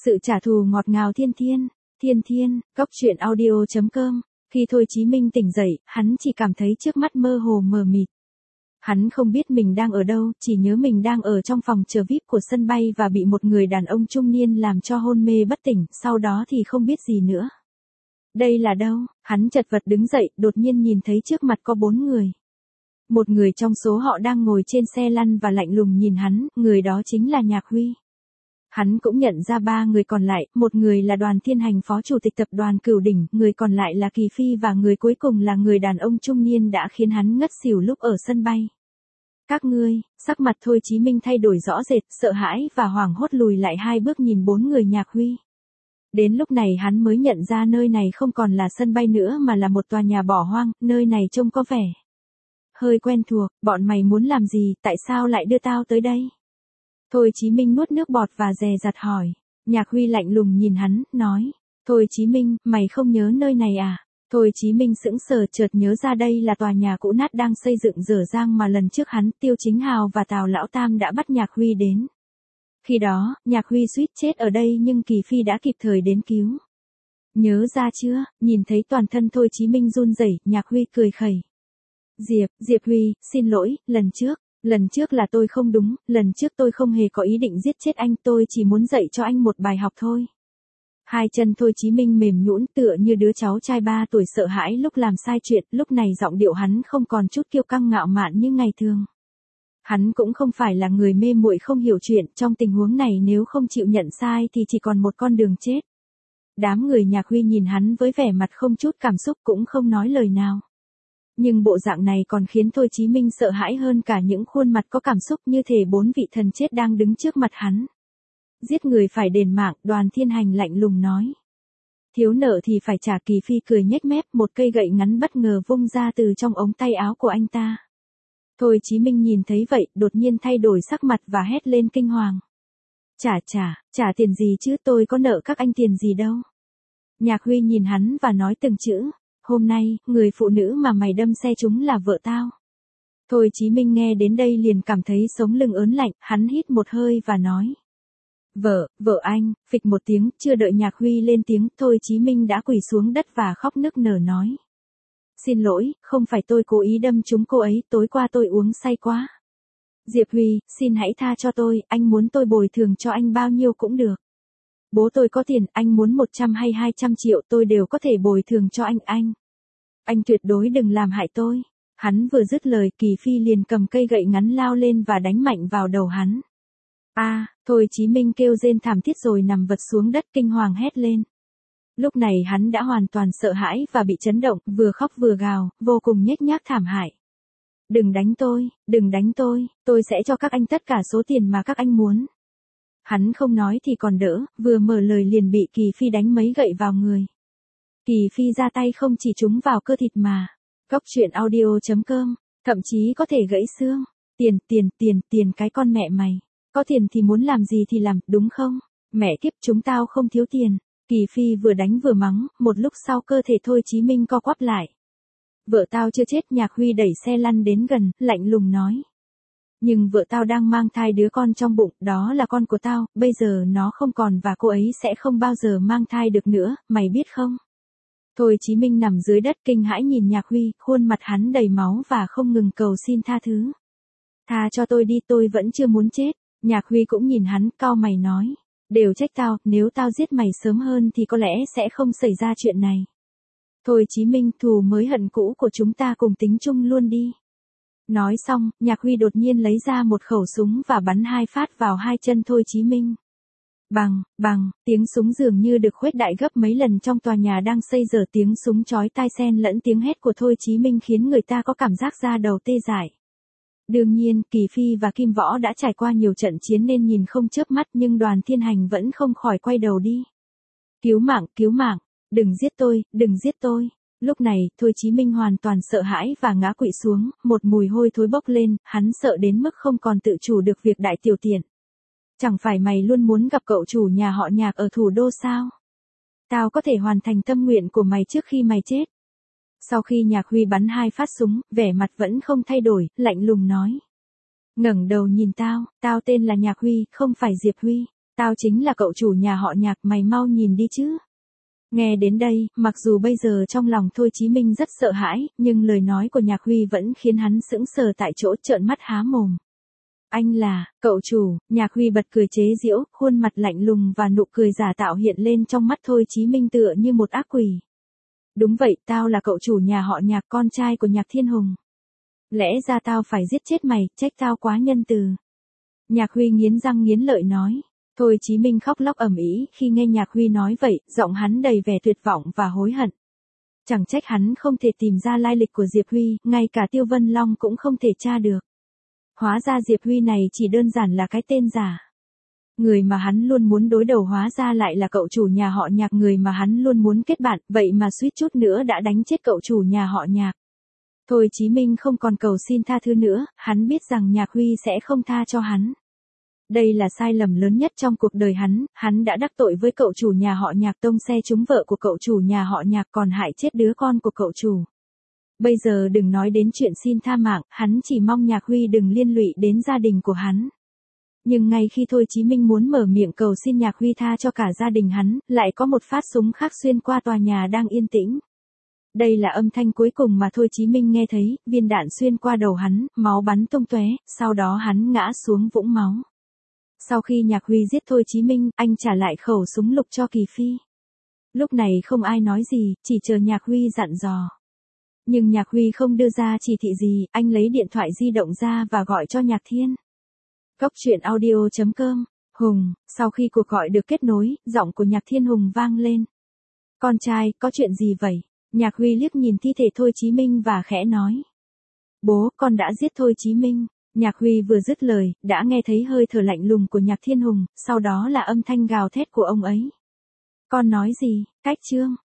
Sự trả thù ngọt ngào thiên thiên, góc truyện audio.com. Khi Thôi Chí Minh tỉnh dậy, hắn chỉ cảm thấy trước mắt mơ hồ mờ mịt. Hắn không biết mình đang ở đâu, chỉ nhớ mình đang ở trong phòng chờ VIP của sân bay và bị một người đàn ông trung niên làm cho hôn mê bất tỉnh, sau đó thì không biết gì nữa. Đây là đâu? Hắn chật vật đứng dậy, đột nhiên nhìn thấy trước mặt có 4 người. Một người trong số họ đang ngồi trên xe lăn và lạnh lùng nhìn hắn, người đó chính là Nhạc Huy. Hắn cũng nhận ra 3 người còn lại, một người là Đoàn Thiên Hành phó chủ tịch tập đoàn Cửu Đỉnh, người còn lại là Kỳ Phi và người cuối cùng là người đàn ông trung niên đã khiến hắn ngất xỉu lúc ở sân bay. Các ngươi, sắc mặt Thôi Chí Minh thay đổi rõ rệt, sợ hãi và hoảng hốt lùi lại 2 bước nhìn 4 người Nhạc Huy. Đến lúc này hắn mới nhận ra nơi này không còn là sân bay nữa mà là một tòa nhà bỏ hoang, nơi này trông có vẻ hơi quen thuộc, bọn mày muốn làm gì, tại sao lại đưa tao tới đây? Thôi Chí Minh nuốt nước bọt và dè dặt hỏi. Nhạc Huy lạnh lùng nhìn hắn, nói. Thôi Chí Minh, mày không nhớ nơi này à? Thôi Chí Minh sững sờ chợt nhớ ra đây là tòa nhà cũ nát đang xây dựng dở dang mà lần trước hắn, Tiêu Chính Hào và Tào Lão Tam đã bắt Nhạc Huy đến. Khi đó, Nhạc Huy suýt chết ở đây nhưng Kỳ Phi đã kịp thời đến cứu. Nhớ ra chưa? Nhìn thấy toàn thân Thôi Chí Minh run rẩy, Nhạc Huy cười khẩy. Diệp Huy, xin lỗi, lần trước là tôi không đúng, lần trước tôi không hề có ý định giết chết anh, tôi chỉ muốn dạy cho anh một bài học thôi. Hai chân Thôi Chí Minh mềm nhũn tựa như đứa cháu trai 3 tuổi sợ hãi lúc làm sai chuyện, lúc này giọng điệu hắn không còn chút kiêu căng ngạo mạn như ngày thường. Hắn cũng không phải là người mê muội không hiểu chuyện, trong tình huống này nếu không chịu nhận sai thì chỉ còn một con đường chết. Đám người Nhạc Huy nhìn hắn với vẻ mặt không chút cảm xúc cũng không nói lời nào. Nhưng bộ dạng này còn khiến Thôi Chí Minh sợ hãi hơn cả những khuôn mặt có cảm xúc như thể 4 vị thần chết đang đứng trước mặt hắn. Giết người phải đền mạng, Đoàn Thiên Hành lạnh lùng nói. Thiếu nợ thì phải trả. Kỳ Phi cười nhếch mép, một cây gậy ngắn bất ngờ vung ra từ trong ống tay áo của anh ta. Thôi Chí Minh nhìn thấy vậy, đột nhiên thay đổi sắc mặt và hét lên kinh hoàng. Trả tiền gì chứ, tôi có nợ các anh tiền gì đâu. Nhạc Huy nhìn hắn và nói từng chữ. Hôm nay, người phụ nữ mà mày đâm xe trúng là vợ tao. Thôi Chí Minh nghe đến đây liền cảm thấy sống lưng ớn lạnh, hắn hít một hơi và nói. Vợ anh, phịch một tiếng, chưa đợi Nhạc Huy lên tiếng, Thôi Chí Minh đã quỳ xuống đất và khóc nức nở nói. Xin lỗi, không phải tôi cố ý đâm trúng cô ấy, tối qua tôi uống say quá. Diệp Huy, xin hãy tha cho tôi, anh muốn tôi bồi thường cho anh bao nhiêu cũng được. Bố tôi có tiền, anh muốn 100 hay 200 triệu tôi đều có thể bồi thường cho anh. Anh tuyệt đối đừng làm hại tôi. Hắn vừa dứt lời, Kỳ Phi liền cầm cây gậy ngắn lao lên và đánh mạnh vào đầu hắn. Thôi Chí Minh kêu rên thảm thiết rồi nằm vật xuống đất kinh hoàng hét lên. Lúc này hắn đã hoàn toàn sợ hãi và bị chấn động, vừa khóc vừa gào, vô cùng nhếch nhác thảm hại. Đừng đánh tôi sẽ cho các anh tất cả số tiền mà các anh muốn. Hắn không nói thì còn đỡ, vừa mở lời liền bị Kỳ Phi đánh mấy gậy vào người. Kỳ Phi ra tay không chỉ trúng vào cơ thịt mà. Góc truyện audio.com, thậm chí có thể gãy xương. Tiền cái con mẹ mày. Có tiền thì muốn làm gì thì làm, đúng không? Mẹ kiếp chúng tao không thiếu tiền. Kỳ Phi vừa đánh vừa mắng, một lúc sau cơ thể Thôi Chí Minh co quắp lại. Vợ tao chưa chết. Nhạc Huy đẩy xe lăn đến gần, lạnh lùng nói. Nhưng vợ tao đang mang thai đứa con trong bụng, đó là con của tao, bây giờ nó không còn và cô ấy sẽ không bao giờ mang thai được nữa, mày biết không? Thôi Chí Minh nằm dưới đất kinh hãi nhìn Nhạc Huy, khuôn mặt hắn đầy máu và không ngừng cầu xin tha thứ. Tha cho tôi đi, tôi vẫn chưa muốn chết. Nhạc Huy cũng nhìn hắn, cau mày nói. Đều trách tao, nếu tao giết mày sớm hơn thì có lẽ sẽ không xảy ra chuyện này. Thôi Chí Minh, thù mới hận cũ của chúng ta cùng tính chung luôn đi. Nói xong, Nhạc Huy đột nhiên lấy ra một khẩu súng và bắn 2 phát vào 2 chân Thôi Chí Minh. Bằng, tiếng súng dường như được khuếch đại gấp mấy lần trong tòa nhà đang xây dở, tiếng súng chói tai xen lẫn tiếng hét của Thôi Chí Minh khiến người ta có cảm giác da đầu tê dại. Đương nhiên, Kỳ Phi và Kim Võ đã trải qua nhiều trận chiến nên nhìn không chớp mắt nhưng Đoàn Thiên Hành vẫn không khỏi quay đầu đi. Cứu mạng, đừng giết tôi. Lúc này, Thôi Chí Minh hoàn toàn sợ hãi và ngã quỵ xuống, một mùi hôi thối bốc lên, hắn sợ đến mức không còn tự chủ được việc đại tiểu tiện. Chẳng phải mày luôn muốn gặp cậu chủ nhà họ Nhạc ở thủ đô sao? Tao có thể hoàn thành tâm nguyện của mày trước khi mày chết. Sau khi Nhạc Huy bắn 2 phát súng, vẻ mặt vẫn không thay đổi, lạnh lùng nói. Ngẩng đầu nhìn tao tên là Nhạc Huy, không phải Diệp Huy. Tao chính là cậu chủ nhà họ Nhạc, mày mau nhìn đi chứ. Nghe đến đây, mặc dù bây giờ trong lòng Thôi Chí Minh rất sợ hãi, nhưng lời nói của Nhạc Huy vẫn khiến hắn sững sờ tại chỗ, trợn mắt há mồm. Anh là, cậu chủ, Nhạc Huy bật cười chế giễu, khuôn mặt lạnh lùng và nụ cười giả tạo hiện lên trong mắt Thôi Chí Minh tựa như một ác quỷ. Đúng vậy, tao là cậu chủ nhà họ Nhạc, con trai của Nhạc Thiên Hùng. Lẽ ra tao phải giết chết mày, trách tao quá nhân từ. Nhạc Huy nghiến răng nghiến lợi nói. Thôi Chí Minh khóc lóc ầm ĩ khi nghe Nhạc Huy nói vậy, giọng hắn đầy vẻ tuyệt vọng và hối hận. Chẳng trách hắn không thể tìm ra lai lịch của Diệp Huy, ngay cả Tiêu Vân Long cũng không thể tra được. Hóa ra Diệp Huy này chỉ đơn giản là cái tên giả. Người mà hắn luôn muốn đối đầu hóa ra lại là cậu chủ nhà họ Nhạc, người mà hắn luôn muốn kết bạn, vậy mà suýt chút nữa đã đánh chết cậu chủ nhà họ Nhạc. Thôi Chí Minh không còn cầu xin tha thứ nữa, hắn biết rằng Nhạc Huy sẽ không tha cho hắn. Đây là sai lầm lớn nhất trong cuộc đời hắn đã đắc tội với cậu chủ nhà họ Nhạc, tông xe trúng vợ của cậu chủ nhà họ Nhạc, còn hại chết đứa con của cậu chủ. Bây giờ đừng nói đến chuyện xin tha mạng, hắn chỉ mong Nhạc Huy đừng liên lụy đến gia đình của hắn. Nhưng ngay khi Thôi Chí Minh muốn mở miệng cầu xin Nhạc Huy tha cho cả gia đình hắn, lại có một phát súng khác xuyên qua tòa nhà đang yên tĩnh. Đây là âm thanh cuối cùng mà Thôi Chí Minh nghe thấy, viên đạn xuyên qua đầu hắn, máu bắn tung tóe, sau đó hắn ngã xuống vũng máu. Sau khi Nhạc Huy giết Thôi Chí Minh, anh trả lại khẩu súng lục cho Kỳ Phi. Lúc này không ai nói gì, chỉ chờ Nhạc Huy dặn dò. Nhưng Nhạc Huy không đưa ra chỉ thị gì, anh lấy điện thoại di động ra và gọi cho Nhạc Thiên. Cốc truyện audio.com, Hùng, sau khi cuộc gọi được kết nối, giọng của Nhạc Thiên Hùng vang lên. Con trai, có chuyện gì vậy? Nhạc Huy liếc nhìn thi thể Thôi Chí Minh và khẽ nói. Bố, con đã giết Thôi Chí Minh. Nhạc Huy vừa dứt lời, đã nghe thấy hơi thở lạnh lùng của Nhạc Thiên Hùng, sau đó là âm thanh gào thét của ông ấy. Con nói gì, Cách Trương?